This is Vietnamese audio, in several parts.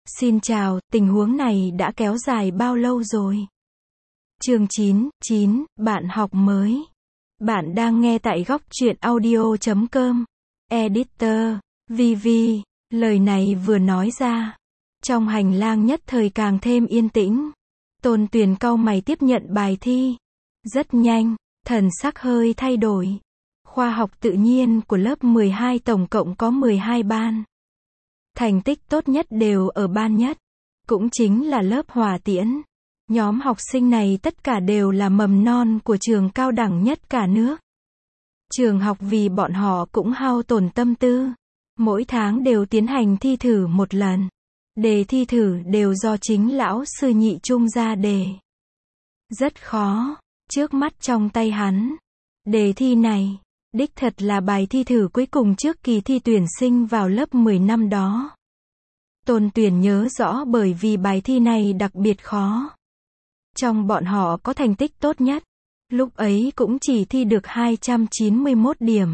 Xin chào, tình huống này đã kéo dài bao lâu rồi? Chương 9, bạn học mới. Bạn đang nghe tại góc truyện audio.com. Editor, VV. Lời này vừa nói ra, trong hành lang nhất thời càng thêm yên tĩnh. Tôn Tuyền cau mày tiếp nhận bài thi. Rất nhanh, thần sắc hơi thay đổi. Khoa học tự nhiên của lớp 12 tổng cộng có 12 ban. Thành tích tốt nhất đều ở ban nhất, cũng chính là lớp Hỏa Tiễn. Nhóm học sinh này tất cả đều là mầm non của trường cao đẳng nhất cả nước. Trường học vì bọn họ cũng hao tổn tâm tư. Mỗi tháng đều tiến hành thi thử một lần. Đề thi thử đều do chính lão sư Nhị Trung ra đề. Rất khó, trước mắt trong tay hắn. Đề thi này, đích thật là bài thi thử cuối cùng trước kỳ thi tuyển sinh vào lớp 10 năm đó. Tôn Tuyền nhớ rõ bởi vì bài thi này đặc biệt khó. Trong bọn họ có thành tích tốt nhất, lúc ấy cũng chỉ thi được 291 điểm.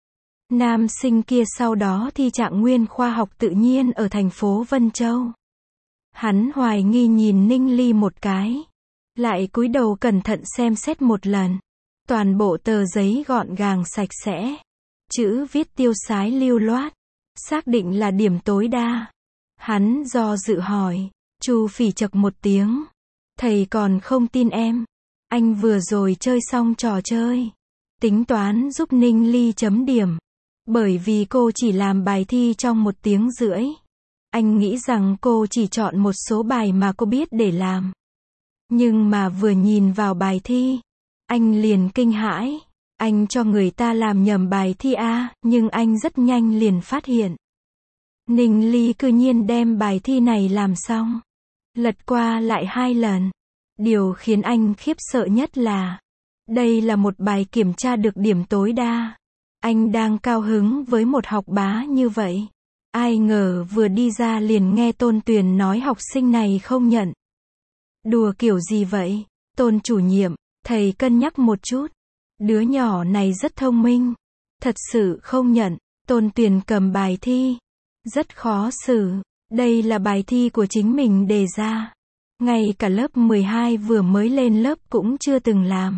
Nam sinh kia sau đó thi trạng nguyên khoa học tự nhiên ở thành phố Vân Châu. Hắn hoài nghi nhìn Ninh Ly một cái, lại cúi đầu cẩn thận xem xét một lần. Toàn bộ tờ giấy gọn gàng sạch sẽ, chữ viết tiêu sái lưu loát, xác định là điểm tối đa. Hắn do dự hỏi, Chu Phỉ chậc một tiếng. Thầy còn không tin em. Anh vừa rồi chơi xong trò chơi. Tính toán giúp Ninh Ly chấm điểm. Bởi vì cô chỉ làm bài thi trong 1 tiếng rưỡi. Anh nghĩ rằng cô chỉ chọn một số bài mà cô biết để làm. Nhưng mà vừa nhìn vào bài thi, anh liền kinh hãi. Anh cho người ta làm nhầm bài thi A, nhưng anh rất nhanh liền phát hiện. Ninh Ly cư nhiên đem bài thi này làm xong. Lật qua lại 2 lần. Điều khiến anh khiếp sợ nhất là, đây là một bài kiểm tra được điểm tối đa. Anh đang cao hứng với một học bá như vậy. Ai ngờ vừa đi ra liền nghe Tôn Tuyền nói học sinh này không nhận. Đùa kiểu gì vậy? Tôn chủ nhiệm, thầy cân nhắc một chút. Đứa nhỏ này rất thông minh. Thật sự không nhận. Tôn Tuyền cầm bài thi. Rất khó xử. Đây là bài thi của chính mình đề ra. Ngay cả lớp 12 vừa mới lên lớp cũng chưa từng làm.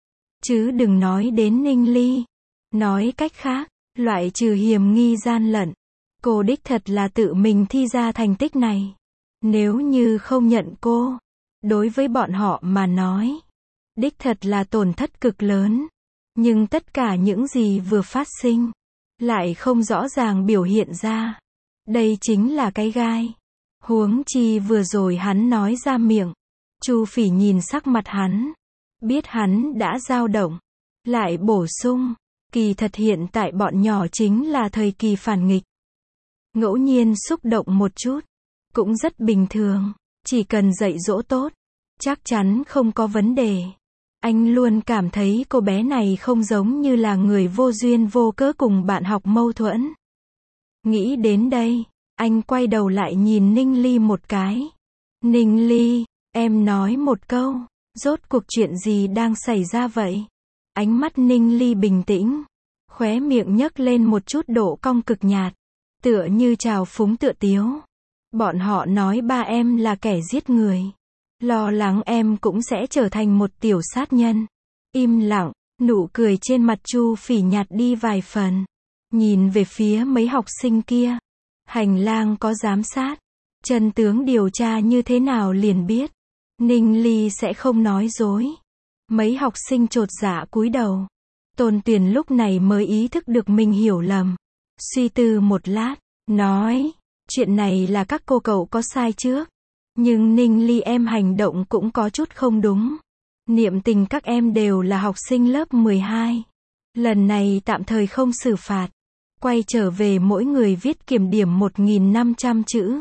Chứ đừng nói đến Ninh Ly. Nói cách khác, loại trừ hiểm nghi gian lận, cô đích thật là tự mình thi ra thành tích này. Nếu như không nhận cô, đối với bọn họ mà nói, đích thật là tổn thất cực lớn. Nhưng tất cả những gì vừa phát sinh, lại không rõ ràng biểu hiện ra. Đây chính là cái gai. Huống chi vừa rồi hắn nói ra miệng. Chu Phỉ nhìn sắc mặt hắn, biết hắn đã dao động, lại bổ sung, kỳ thật hiện tại bọn nhỏ chính là thời kỳ phản nghịch. Ngẫu nhiên xúc động một chút, cũng rất bình thường, chỉ cần dạy dỗ tốt, chắc chắn không có vấn đề. Anh luôn cảm thấy cô bé này không giống như là người vô duyên vô cớ cùng bạn học mâu thuẫn. Nghĩ đến đây, anh quay đầu lại nhìn Ninh Ly một cái. Ninh Ly, em nói một câu, rốt cuộc chuyện gì đang xảy ra vậy? Ánh mắt Ninh Ly bình tĩnh, khóe miệng nhấc lên một chút độ cong cực nhạt, tựa như trào phúng tựa tiếu. Bọn họ nói ba em là kẻ giết người, lo lắng em cũng sẽ trở thành một tiểu sát nhân. Im lặng, nụ cười trên mặt Chu Phỉ nhạt đi vài phần. Nhìn về phía mấy học sinh kia. Hành lang có giám sát. Chân tướng điều tra như thế nào liền biết. Ninh Ly sẽ không nói dối. Mấy học sinh chột dạ cúi đầu. Tôn Tuyền lúc này mới ý thức được mình hiểu lầm. Suy tư một lát, nói, chuyện này là các cô cậu có sai trước. Nhưng Ninh Ly em hành động cũng có chút không đúng. Niệm tình các em đều là học sinh lớp 12. Lần này tạm thời không xử phạt. Quay trở về mỗi người viết kiểm điểm 1.500 chữ.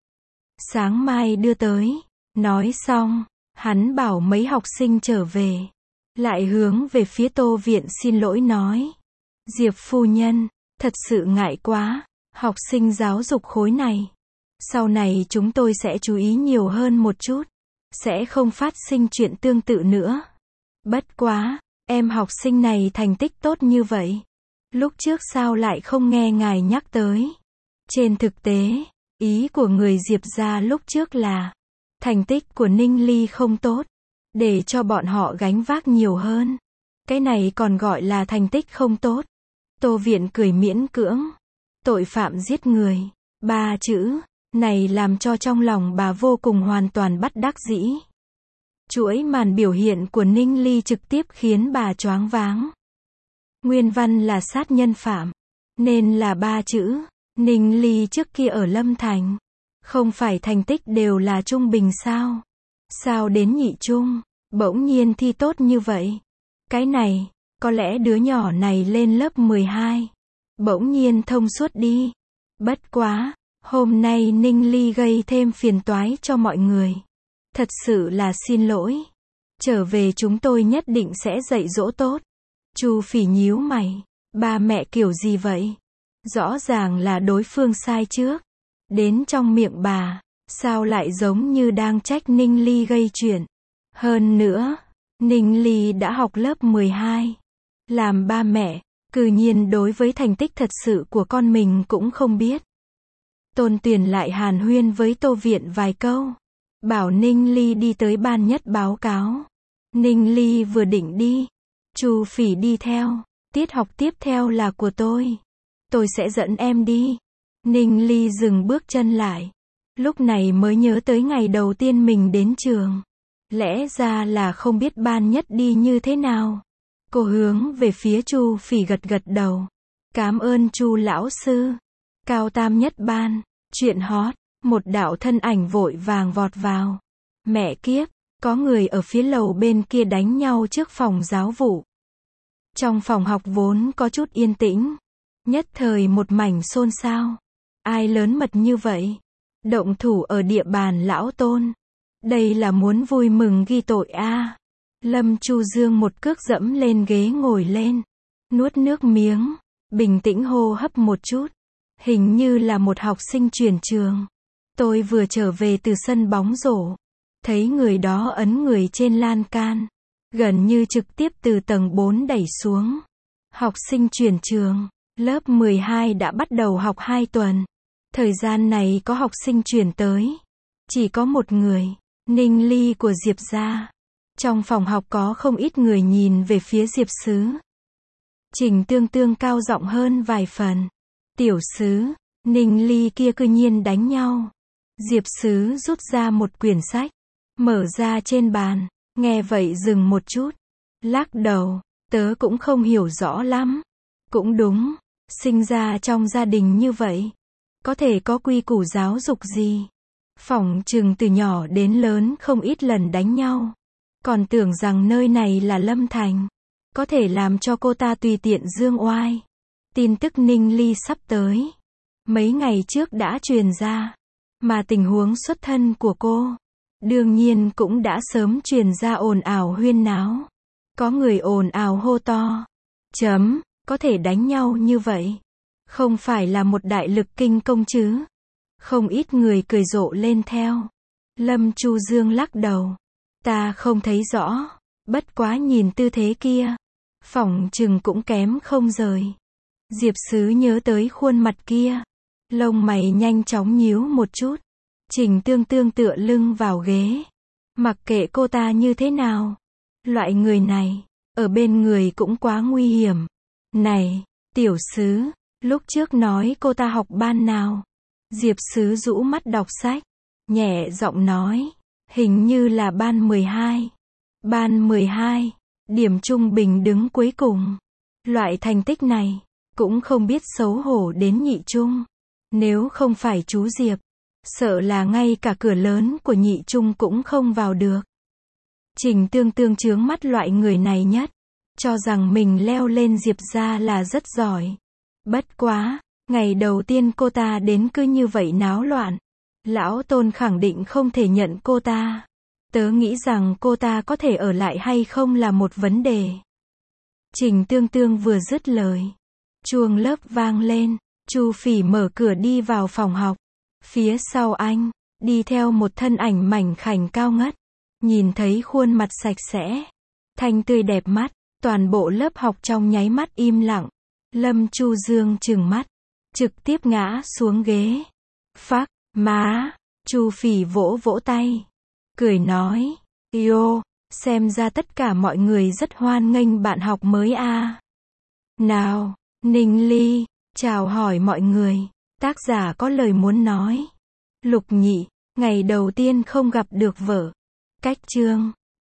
Sáng mai đưa tới. Nói xong, hắn bảo mấy học sinh trở về. Lại hướng về phía Tô Viện xin lỗi nói. Diệp phu nhân, thật sự ngại quá, học sinh giáo dục khối này. Sau này chúng tôi sẽ chú ý nhiều hơn một chút. Sẽ không phát sinh chuyện tương tự nữa. Bất quá, em học sinh này thành tích tốt như vậy. Lúc trước sao lại không nghe ngài nhắc tới? Trên thực tế, Ý của người Diệp gia lúc trước là, thành tích của Ninh Ly không tốt, để cho bọn họ gánh vác nhiều hơn. Cái này còn gọi là thành tích không tốt. Tô Viện cười miễn cưỡng. Tội phạm giết người. 3 chữ này làm cho trong lòng bà vô cùng hoàn toàn bất đắc dĩ. Chuỗi màn biểu hiện của Ninh Ly trực tiếp khiến bà choáng váng. Nguyên văn là sát nhân phạm, nên là 3 chữ. Ninh Ly trước kia ở Lâm Thành, không phải thành tích đều là trung bình sao? Sao đến nhị trung, bỗng nhiên thi tốt như vậy? Cái này, có lẽ đứa nhỏ này lên lớp 12, bỗng nhiên thông suốt đi. Bất quá, hôm nay Ninh Ly gây thêm phiền toái cho mọi người. Thật sự là xin lỗi. Trở về chúng tôi nhất định sẽ dạy dỗ tốt. Chu Phỉ nhíu mày, ba mẹ kiểu gì vậy? Rõ ràng là đối phương sai trước. Đến trong miệng bà, sao lại giống như đang trách Ninh Ly gây chuyện. Hơn nữa, Ninh Ly đã học lớp 12. Làm ba mẹ, cư nhiên đối với thành tích thật sự của con mình cũng không biết. Tôn Tuyền lại hàn huyên với Tô Viện vài câu. Bảo Ninh Ly đi tới ban nhất báo cáo. Ninh Ly vừa định đi. Chu Phỉ đi theo. Tiết học tiếp theo là của tôi. Tôi sẽ dẫn em đi. Ninh Ly dừng bước chân lại. Lúc này mới nhớ tới ngày đầu tiên mình đến trường. Lẽ ra là không biết ban nhất đi như thế nào. Cô hướng về phía Chu Phỉ gật gật đầu. Cảm ơn Chu lão sư. Cao tam nhất ban. Chuyện hot. Một đạo thân ảnh vội vàng vọt vào. Mẹ kiếp, có người ở phía lầu bên kia đánh nhau trước phòng giáo vụ. Trong phòng học vốn có chút yên tĩnh. Nhất thời một mảnh xôn xao. Ai lớn mật như vậy? Động thủ ở địa bàn lão Tôn. Đây là muốn vui mừng ghi tội a. Lâm Chu Dương một cước dẫm lên ghế ngồi lên. Nuốt nước miếng. Bình tĩnh hô hấp một chút. Hình như là một học sinh chuyển trường. Tôi vừa trở về từ sân bóng rổ. Thấy người đó ấn người trên lan can. Gần như trực tiếp từ tầng 4 đẩy xuống. Học sinh chuyển trường. Lớp 12 đã bắt đầu học 2 tuần. Thời gian này có học sinh chuyển tới. Chỉ có một người. Ninh Ly của Diệp gia. Trong phòng học có không ít người nhìn về phía Diệp Sứ. Trình Tương Tương cao giọng hơn vài phần. Tiểu Sứ, Ninh Ly kia cư nhiên đánh nhau. Diệp Sứ rút ra một quyển sách. Mở ra trên bàn. Nghe vậy dừng một chút. Lắc đầu. Tớ cũng không hiểu rõ lắm. Cũng đúng. Sinh ra trong gia đình như vậy. Có thể có quy củ giáo dục gì. Phỏng chừng từ nhỏ đến lớn không ít lần đánh nhau. Còn tưởng rằng nơi này là Lâm Thành. Có thể làm cho cô ta tùy tiện dương oai. Tin tức Ninh Ly sắp tới. Mấy ngày trước đã truyền ra. Mà tình huống xuất thân của cô. Đương nhiên cũng đã sớm truyền ra ồn ào huyên náo. Có người ồn ào hô to. Có thể đánh nhau như vậy. Không phải là một đại lực kinh công chứ. Không ít người cười rộ lên theo. Lâm Chu Dương lắc đầu. Ta không thấy rõ. Bất quá nhìn tư thế kia. Phỏng chừng cũng kém không rời. Diệp Sứ nhớ tới khuôn mặt kia. Lông mày nhanh chóng nhíu một chút. Trình Tương Tương tựa lưng vào ghế. Mặc kệ cô ta như thế nào. Loại người này, ở bên người cũng quá nguy hiểm. Này, Tiểu Sứ, lúc trước nói cô ta học ban nào? Diệp Sứ rũ mắt đọc sách. Nhẹ giọng nói. Hình như là ban 12. Ban 12. Điểm trung bình đứng cuối cùng. Loại thành tích này, cũng không biết xấu hổ đến nhị trung. Nếu không phải chú Diệp, sợ là ngay cả cửa lớn của nhị trung cũng không vào được. Trình Tương Tương chướng mắt loại người này nhất. Cho rằng mình leo lên Diệp gia là rất giỏi. Bất quá, ngày đầu tiên cô ta đến cứ như vậy náo loạn. Lão Tôn khẳng định không thể nhận cô ta. Tớ nghĩ rằng cô ta có thể ở lại hay không là một vấn đề. Trình Tương Tương vừa dứt lời. Chuông lớp vang lên. Chu Phỉ mở cửa đi vào phòng học. Phía sau anh, đi theo một thân ảnh mảnh khảnh cao ngất. Nhìn thấy khuôn mặt sạch sẽ, thanh tươi đẹp mắt. Toàn bộ lớp học trong nháy mắt im lặng. Lâm Chu Dương trừng mắt. Trực tiếp ngã xuống ghế. Phắc, Má, Chu Phỉ vỗ vỗ tay, cười nói, yo, xem ra tất cả mọi người rất hoan nghênh bạn học mới à. Nào, Ninh Ly, chào hỏi mọi người, tác giả có lời muốn nói. Lục Nhị, ngày đầu tiên không gặp được vợ. Cách chương